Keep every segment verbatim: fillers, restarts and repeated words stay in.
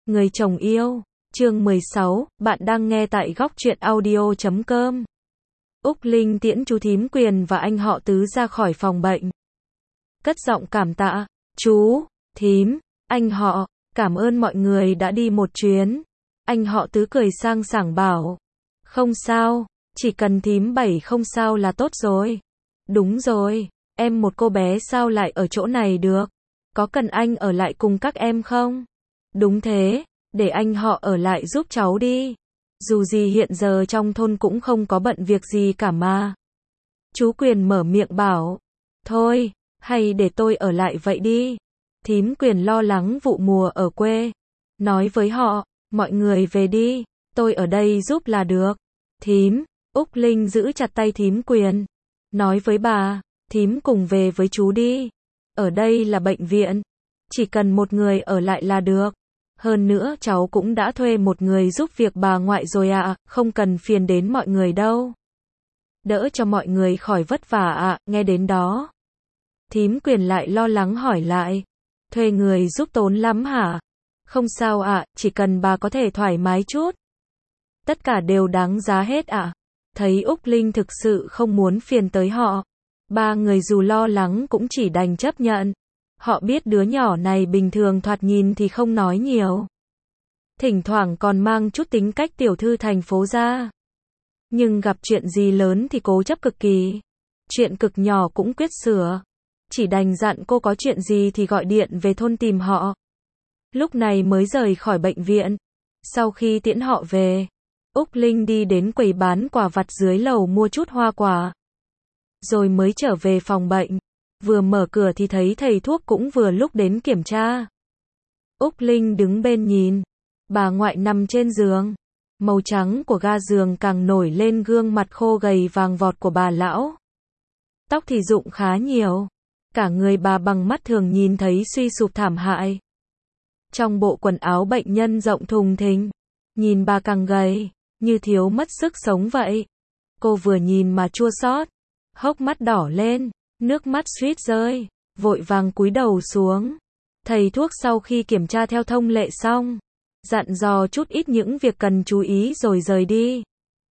Người chồng yêu, chương mười sáu, bạn đang nghe tại góc truyện audio chấm com. Úc Linh tiễn chú thím Quyền và anh họ Tứ ra khỏi phòng bệnh. Cất giọng cảm tạ, chú, thím, anh họ, cảm ơn mọi người đã đi một chuyến. Anh họ Tứ cười sang sảng bảo, không sao, chỉ cần thím Bảy không sao là tốt rồi. Đúng rồi, em một cô bé sao lại ở chỗ này được? Có cần anh ở lại cùng các em không? Đúng thế, để anh họ ở lại giúp cháu đi. Dù gì hiện giờ trong thôn cũng không có bận việc gì cả mà. Chú Quyền mở miệng bảo, thôi, hay để tôi ở lại vậy đi. Thím Quyền lo lắng vụ mùa ở quê. Nói với họ, mọi người về đi, tôi ở đây giúp là được. Thím, Úc Linh giữ chặt tay thím Quyền. Nói với bà, thím cùng về với chú đi. Ở đây là bệnh viện. Chỉ cần một người ở lại là được. Hơn nữa cháu cũng đã thuê một người giúp việc bà ngoại rồi ạ, à, không cần phiền đến mọi người đâu. Đỡ cho mọi người khỏi vất vả ạ, à, nghe đến đó. Thím Quyền lại lo lắng hỏi lại. Thuê người giúp tốn lắm hả? Không sao ạ, à, chỉ cần bà có thể thoải mái chút. Tất cả đều đáng giá hết ạ. À. Thấy Úc Linh thực sự không muốn phiền tới họ. Ba người dù lo lắng cũng chỉ đành chấp nhận. Họ biết đứa nhỏ này bình thường thoạt nhìn thì không nói nhiều. Thỉnh thoảng còn mang chút tính cách tiểu thư thành phố ra. Nhưng gặp chuyện gì lớn thì cố chấp cực kỳ. Chuyện cực nhỏ cũng quyết sửa. Chỉ đành dặn cô có chuyện gì thì gọi điện về thôn tìm họ. Lúc này mới rời khỏi bệnh viện. Sau khi tiễn họ về, Úc Linh đi đến quầy bán quà vặt dưới lầu mua chút hoa quả. Rồi mới trở về phòng bệnh. Vừa mở cửa thì thấy thầy thuốc cũng vừa lúc đến kiểm tra. Úc Linh đứng bên nhìn. Bà ngoại nằm trên giường. Màu trắng của ga giường càng nổi lên gương mặt khô gầy vàng vọt của bà lão. Tóc thì rụng khá nhiều. Cả người bà bằng mắt thường nhìn thấy suy sụp thảm hại. Trong bộ quần áo bệnh nhân rộng thùng thình. Nhìn bà càng gầy, như thiếu mất sức sống vậy. Cô vừa nhìn mà chua xót, hốc mắt đỏ lên. Nước mắt suýt rơi, vội vàng cúi đầu xuống. Thầy thuốc sau khi kiểm tra theo thông lệ xong, dặn dò chút ít những việc cần chú ý rồi rời đi.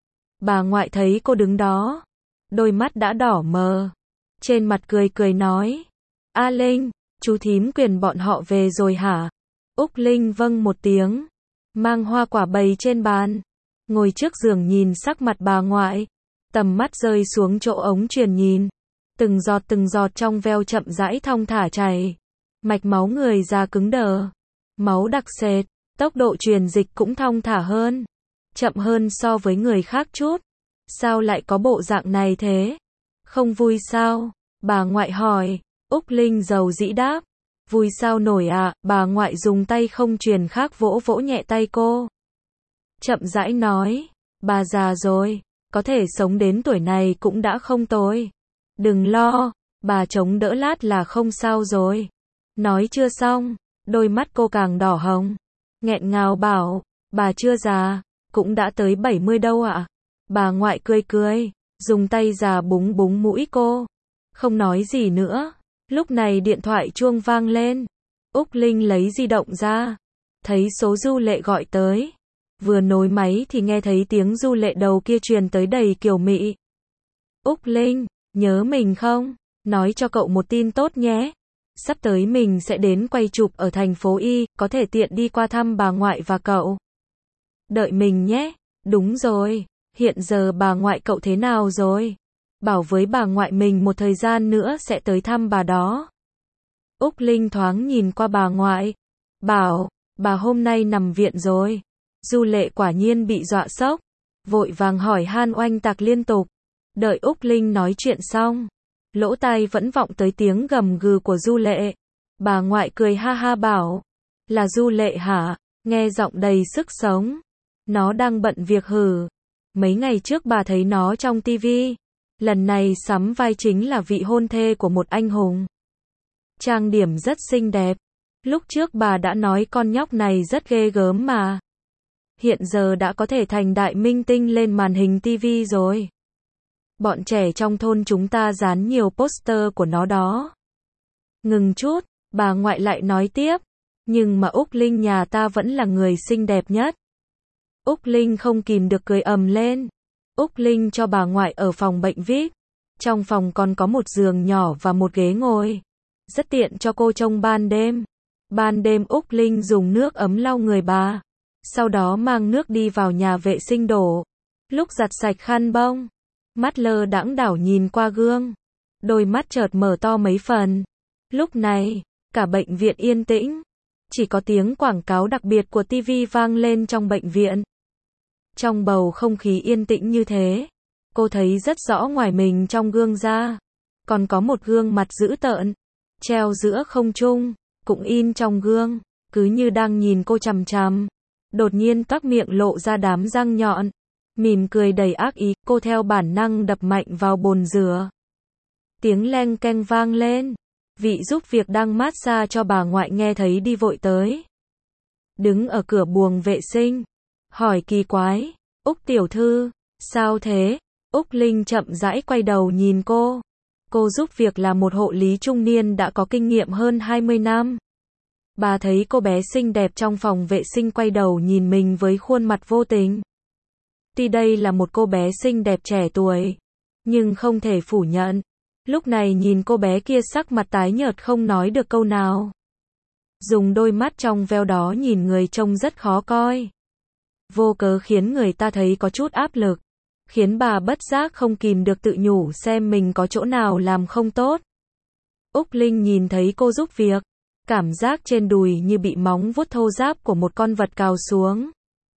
Bà ngoại thấy cô đứng đó, đôi mắt đã đỏ mờ. Trên mặt cười cười nói, A Linh, chú thím Quyền bọn họ về rồi hả? Úc Linh vâng một tiếng, mang hoa quả bày trên bàn, ngồi trước giường nhìn sắc mặt bà ngoại, tầm mắt rơi xuống chỗ ống truyền nhìn. Từng giọt từng giọt trong veo chậm rãi thong thả chảy. Mạch máu người già cứng đờ. Máu đặc sệt. Tốc độ truyền dịch cũng thong thả hơn. Chậm hơn so với người khác chút. Sao lại có bộ dạng này thế? Không vui sao? Bà ngoại hỏi. Úc Linh dầu dĩ đáp. Vui sao nổi ạ, à? Bà ngoại dùng tay không truyền khác vỗ vỗ nhẹ tay cô. Chậm rãi nói. Bà già rồi. Có thể sống đến tuổi này cũng đã không tồi. Đừng lo, bà chống đỡ lát là không sao rồi. Nói chưa xong, đôi mắt cô càng đỏ hồng. Nghẹn ngào bảo, bà chưa già, cũng đã tới bảy mươi đâu ạ. À? Bà ngoại cười cười, dùng tay già búng búng mũi cô. Không nói gì nữa. Lúc này điện thoại chuông vang lên. Úc Linh lấy di động ra. Thấy số Du Lệ gọi tới. Vừa nối máy thì nghe thấy tiếng Du Lệ đầu kia truyền tới đầy kiều mị. Úc Linh, nhớ mình không? Nói cho cậu một tin tốt nhé. Sắp tới mình sẽ đến quay chụp ở thành phố Y, có thể tiện đi qua thăm bà ngoại và cậu. Đợi mình nhé. Đúng rồi, hiện giờ bà ngoại cậu thế nào rồi? Bảo với bà ngoại mình một thời gian nữa sẽ tới thăm bà đó. Úc Linh thoáng nhìn qua bà ngoại. Bảo, bà hôm nay nằm viện rồi. Du Lệ quả nhiên bị dọa sốc. Vội vàng hỏi han oanh tạc liên tục. Đợi Úc Linh nói chuyện xong, lỗ tai vẫn vọng tới tiếng gầm gừ của Du Lệ. Bà ngoại cười ha ha bảo, là Du Lệ hả? Nghe giọng đầy sức sống. Nó đang bận việc hử. Mấy ngày trước bà thấy nó trong tivi. Lần này sắm vai chính là vị hôn thê của một anh hùng. Trang điểm rất xinh đẹp. Lúc trước bà đã nói con nhóc này rất ghê gớm mà. Hiện giờ đã có thể thành đại minh tinh lên màn hình tivi rồi. Bọn trẻ trong thôn chúng ta dán nhiều poster của nó đó. Ngừng chút, bà ngoại lại nói tiếp. Nhưng mà Úc Linh nhà ta vẫn là người xinh đẹp nhất. Úc Linh không kìm được cười ầm lên. Úc Linh cho bà ngoại ở phòng bệnh vi ai pi. Trong phòng còn có một giường nhỏ và một ghế ngồi. Rất tiện cho cô trông ban đêm. Ban đêm Úc Linh dùng nước ấm lau người bà. Sau đó mang nước đi vào nhà vệ sinh đổ. Lúc giặt sạch khăn bông, mắt lơ đãng đảo nhìn qua gương. Đôi mắt chợt mở to mấy phần. Lúc này, cả bệnh viện yên tĩnh. Chỉ có tiếng quảng cáo đặc biệt của ti vi vang lên trong bệnh viện. Trong bầu không khí yên tĩnh như thế, cô thấy rất rõ ngoài mình trong gương ra. Còn có một gương mặt dữ tợn, treo giữa không trung, cũng in trong gương, cứ như đang nhìn cô chằm chằm. Đột nhiên toác miệng lộ ra đám răng nhọn, mỉm cười đầy ác ý, cô theo bản năng đập mạnh vào bồn rửa. Tiếng leng keng vang lên, vị giúp việc đang mát xa cho bà ngoại nghe thấy đi vội tới. Đứng ở cửa buồng vệ sinh, hỏi kỳ quái, Úc tiểu thư, sao thế? Úc Linh chậm rãi quay đầu nhìn cô. Cô giúp việc là một hộ lý trung niên đã có kinh nghiệm hơn hai mươi năm. Bà thấy cô bé xinh đẹp trong phòng vệ sinh quay đầu nhìn mình với khuôn mặt vô tình. Tuy đây là một cô bé xinh đẹp trẻ tuổi, nhưng không thể phủ nhận. Lúc này nhìn cô bé kia sắc mặt tái nhợt không nói được câu nào. Dùng đôi mắt trong veo đó nhìn người trông rất khó coi. Vô cớ khiến người ta thấy có chút áp lực. Khiến bà bất giác không kìm được tự nhủ xem mình có chỗ nào làm không tốt. Úc Linh nhìn thấy cô giúp việc. Cảm giác trên đùi như bị móng vuốt thô ráp của một con vật cào xuống.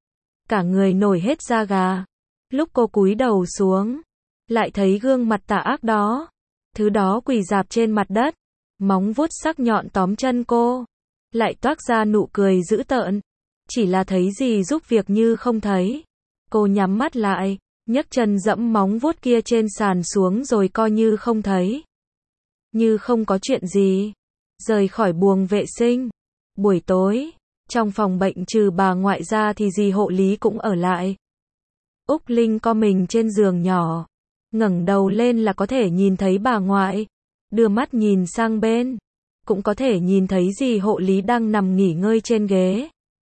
Cả người nổi hết da gà. Lúc cô cúi đầu xuống, lại thấy gương mặt tà ác đó. Thứ đó quỳ rạp trên mặt đất. Móng vuốt sắc nhọn tóm chân cô. Lại toát ra nụ cười dữ tợn. Chỉ là thấy gì giúp việc như không thấy. Cô nhắm mắt lại, nhấc chân dẫm móng vuốt kia trên sàn xuống rồi coi như không thấy. Như không có chuyện gì. Rời khỏi buồng vệ sinh. Buổi tối, trong phòng bệnh trừ bà ngoại ra thì dì hộ lý cũng ở lại. Úc Linh co mình trên giường nhỏ. Ngẩng đầu lên là có thể nhìn thấy bà ngoại. Đưa mắt nhìn sang bên. Cũng có thể nhìn thấy dì hộ lý đang nằm nghỉ ngơi trên ghế.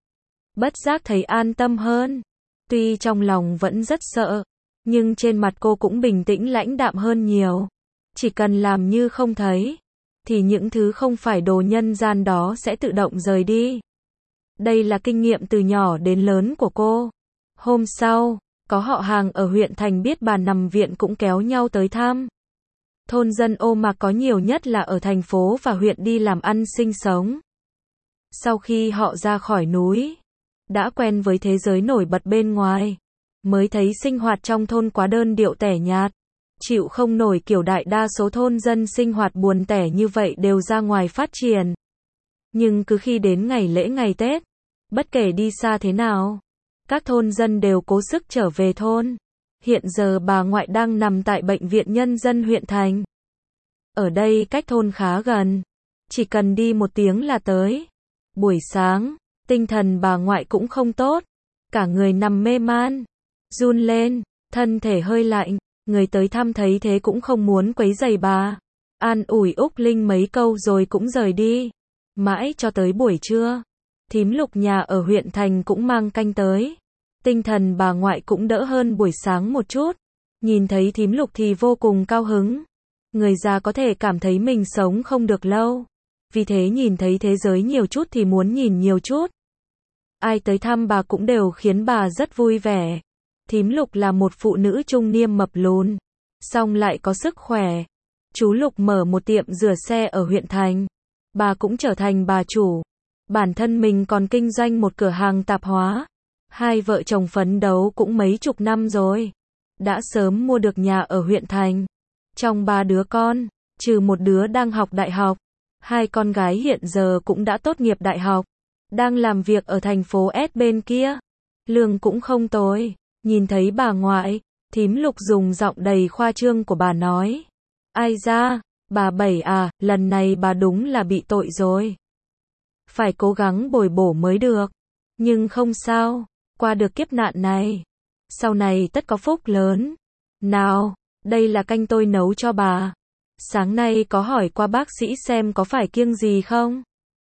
Bất giác thấy an tâm hơn. Tuy trong lòng vẫn rất sợ, nhưng trên mặt cô cũng bình tĩnh lãnh đạm hơn nhiều. Chỉ cần làm như không thấy, thì những thứ không phải đồ nhân gian đó sẽ tự động rời đi. Đây là kinh nghiệm từ nhỏ đến lớn của cô. Hôm sau, có họ hàng ở huyện thành biết bà nằm viện cũng kéo nhau tới thăm. Thôn dân ô mạc có nhiều nhất là ở thành phố và huyện đi làm ăn sinh sống. Sau khi họ ra khỏi núi, đã quen với thế giới nổi bật bên ngoài, mới thấy sinh hoạt trong thôn quá đơn điệu tẻ nhạt. Chịu không nổi kiểu đại đa số thôn dân sinh hoạt buồn tẻ như vậy đều ra ngoài phát triển. Nhưng cứ khi đến ngày lễ ngày Tết, bất kể đi xa thế nào, các thôn dân đều cố sức trở về thôn. Hiện giờ bà ngoại đang nằm tại bệnh viện nhân dân huyện thành. Ở đây cách thôn khá gần, chỉ cần đi một tiếng là tới. Buổi sáng, tinh thần bà ngoại cũng không tốt, cả người nằm mê man, run lên, thân thể hơi lạnh. Người tới thăm thấy thế cũng không muốn quấy rầy bà, an ủi Úc Linh mấy câu rồi cũng rời đi. Mãi cho tới buổi trưa, thím Lục nhà ở huyện thành cũng mang canh tới. Tinh thần bà ngoại cũng đỡ hơn buổi sáng một chút. Nhìn thấy thím Lục thì vô cùng cao hứng. Người già có thể cảm thấy mình sống không được lâu, vì thế nhìn thấy thế giới nhiều chút thì muốn nhìn nhiều chút. Ai tới thăm bà cũng đều khiến bà rất vui vẻ. Thím Lục là một phụ nữ trung niên mập lùn, song lại có sức khỏe. Chú Lục mở một tiệm rửa xe ở huyện thành. Bà cũng trở thành bà chủ. Bản thân mình còn kinh doanh một cửa hàng tạp hóa. Hai vợ chồng phấn đấu cũng mấy chục năm rồi. Đã sớm mua được nhà ở huyện thành. Trong ba đứa con, trừ một đứa đang học đại học, hai con gái hiện giờ cũng đã tốt nghiệp đại học. Đang làm việc ở thành phố S bên kia. Lương cũng không tồi. Nhìn thấy bà ngoại, thím Lục dùng giọng đầy khoa trương của bà nói. Ai da, bà Bảy à, lần này bà đúng là bị tội rồi. Phải cố gắng bồi bổ mới được. Nhưng không sao, qua được kiếp nạn này. Sau này tất có phúc lớn. Nào, đây là canh tôi nấu cho bà. Sáng nay có hỏi qua bác sĩ xem có phải kiêng gì không?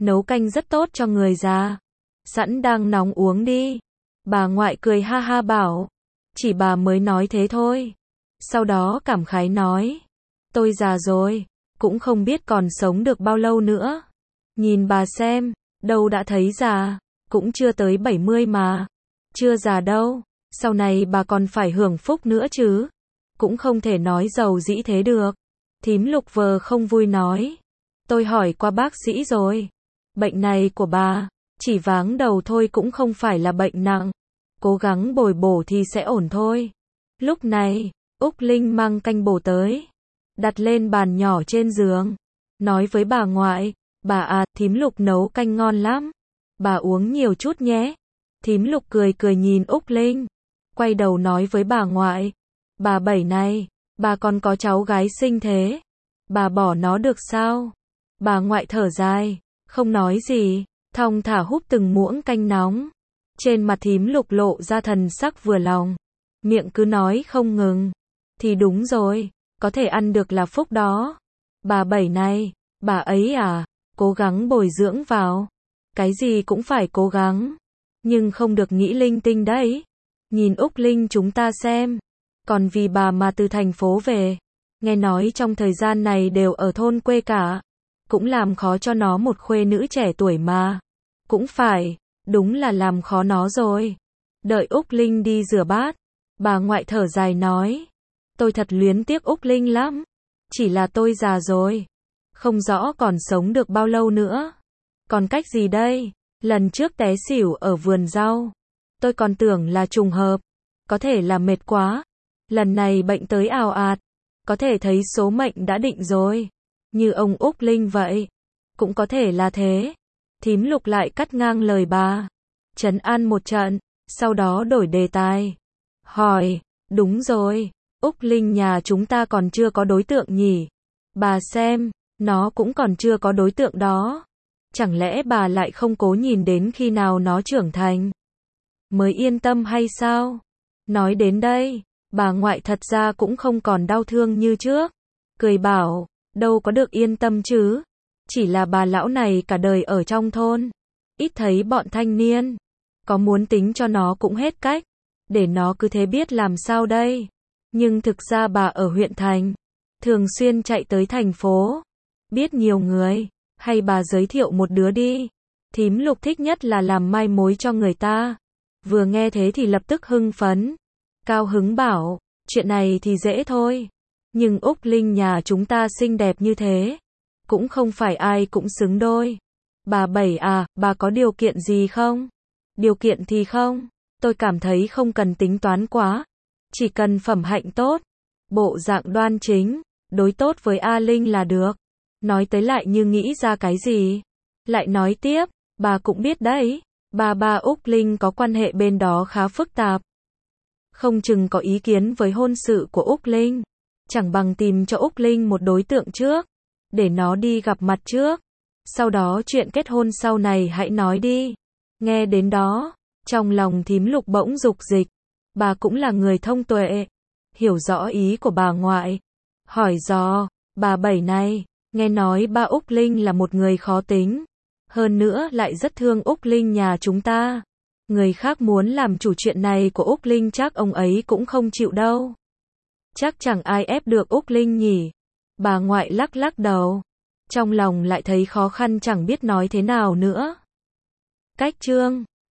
nấu canh rất tốt cho người già. Sẵn đang nóng uống đi. Bà ngoại cười ha ha bảo. Chỉ bà mới nói thế thôi. Sau đó cảm khái nói. Tôi già rồi, cũng không biết còn sống được bao lâu nữa. Nhìn bà xem, đâu đã thấy già, cũng chưa tới bảy mươi mà. Chưa già đâu, sau này bà còn phải hưởng phúc nữa chứ. Cũng không thể nói giàu dĩ thế được. Thím Lục vờ không vui nói. Tôi hỏi qua bác sĩ rồi. Bệnh này của bà, chỉ váng đầu thôi cũng không phải là bệnh nặng. Cố gắng bồi bổ thì sẽ ổn thôi. Lúc này, Úc Linh mang canh bổ tới. Đặt lên bàn nhỏ trên giường. Nói với bà ngoại. Bà à, thím Lục nấu canh ngon lắm. Bà uống nhiều chút nhé. Thím Lục cười cười nhìn Úc Linh. Quay đầu nói với bà ngoại. Bà Bảy này, bà còn có cháu gái xinh thế. Bà bỏ nó được sao? Bà ngoại thở dài, không nói gì, thong thả húp từng muỗng canh nóng. Trên mặt thím Lục lộ ra thần sắc vừa lòng. Miệng cứ nói không ngừng. Thì đúng rồi, có thể ăn được là phúc đó. Bà Bảy này, bà ấy à, cố gắng bồi dưỡng vào. Cái gì cũng phải cố gắng. Nhưng không được nghĩ linh tinh đấy. Nhìn Úc Linh chúng ta xem. Còn vì bà mà từ thành phố về. Nghe nói trong thời gian này đều ở thôn quê cả. Cũng làm khó cho nó một khuê nữ trẻ tuổi mà. Cũng phải, đúng là làm khó nó rồi. Đợi Úc Linh đi rửa bát. Bà ngoại thở dài nói. Tôi thật luyến tiếc Úc Linh lắm. Chỉ là tôi già rồi. Không rõ còn sống được bao lâu nữa. Còn cách gì đây? Lần trước té xỉu ở vườn rau. Tôi còn tưởng là trùng hợp. Có thể là mệt quá. Lần này bệnh tới ào ạt. Có thể thấy số mệnh đã định rồi. Như ông Úc Linh vậy. Cũng có thể là thế. Thím Lục lại cắt ngang lời bà. Trấn an một trận. Sau đó đổi đề tài. Hỏi. Đúng rồi. Úc Linh nhà chúng ta còn chưa có đối tượng nhỉ? Bà xem. Nó cũng còn chưa có đối tượng đó. Chẳng lẽ bà lại không cố nhìn đến khi nào nó trưởng thành? Mới yên tâm hay sao? Nói đến đây. Bà ngoại thật ra cũng không còn đau thương như trước. Cười bảo. Đâu có được yên tâm chứ. Chỉ là bà lão này cả đời ở trong thôn. Ít thấy bọn thanh niên. Có muốn tính cho nó cũng hết cách. Để nó cứ thế biết làm sao đây. Nhưng thực ra bà ở huyện thành. Thường xuyên chạy tới thành phố. Biết nhiều người. Hay bà giới thiệu một đứa đi. Thím Lục thích nhất là làm mai mối cho người ta. Vừa nghe thế thì lập tức hưng phấn. Cao hứng bảo. Chuyện này thì dễ thôi. Nhưng Úc Linh nhà chúng ta xinh đẹp như thế. Cũng không phải ai cũng xứng đôi. Bà Bảy à, bà có điều kiện gì không? Điều kiện thì không. Tôi cảm thấy không cần tính toán quá. Chỉ cần phẩm hạnh tốt. Bộ dạng đoan chính. Đối tốt với A Linh là được. Nói tới lại như nghĩ ra cái gì. Lại nói tiếp. Bà cũng biết đấy. Bà bà Úc Linh có quan hệ bên đó khá phức tạp. Không chừng có ý kiến với hôn sự của Úc Linh. Chẳng bằng tìm cho Úc Linh một đối tượng trước. Để nó đi gặp mặt trước. Sau đó chuyện kết hôn sau này hãy nói đi. Nghe đến đó. Trong lòng thím Lục bỗng dục dịch. Bà cũng là người thông tuệ. Hiểu rõ ý của bà ngoại. Hỏi dò. Bà Bảy này. Nghe nói ba Úc Linh là một người khó tính. Hơn nữa lại rất thương Úc Linh nhà chúng ta. Người khác muốn làm chủ chuyện này của Úc Linh chắc ông ấy cũng không chịu đâu. Chắc chẳng ai ép được Úc Linh nhỉ. Bà ngoại lắc lắc đầu. Trong lòng lại thấy khó khăn chẳng biết nói thế nào nữa. Cách chương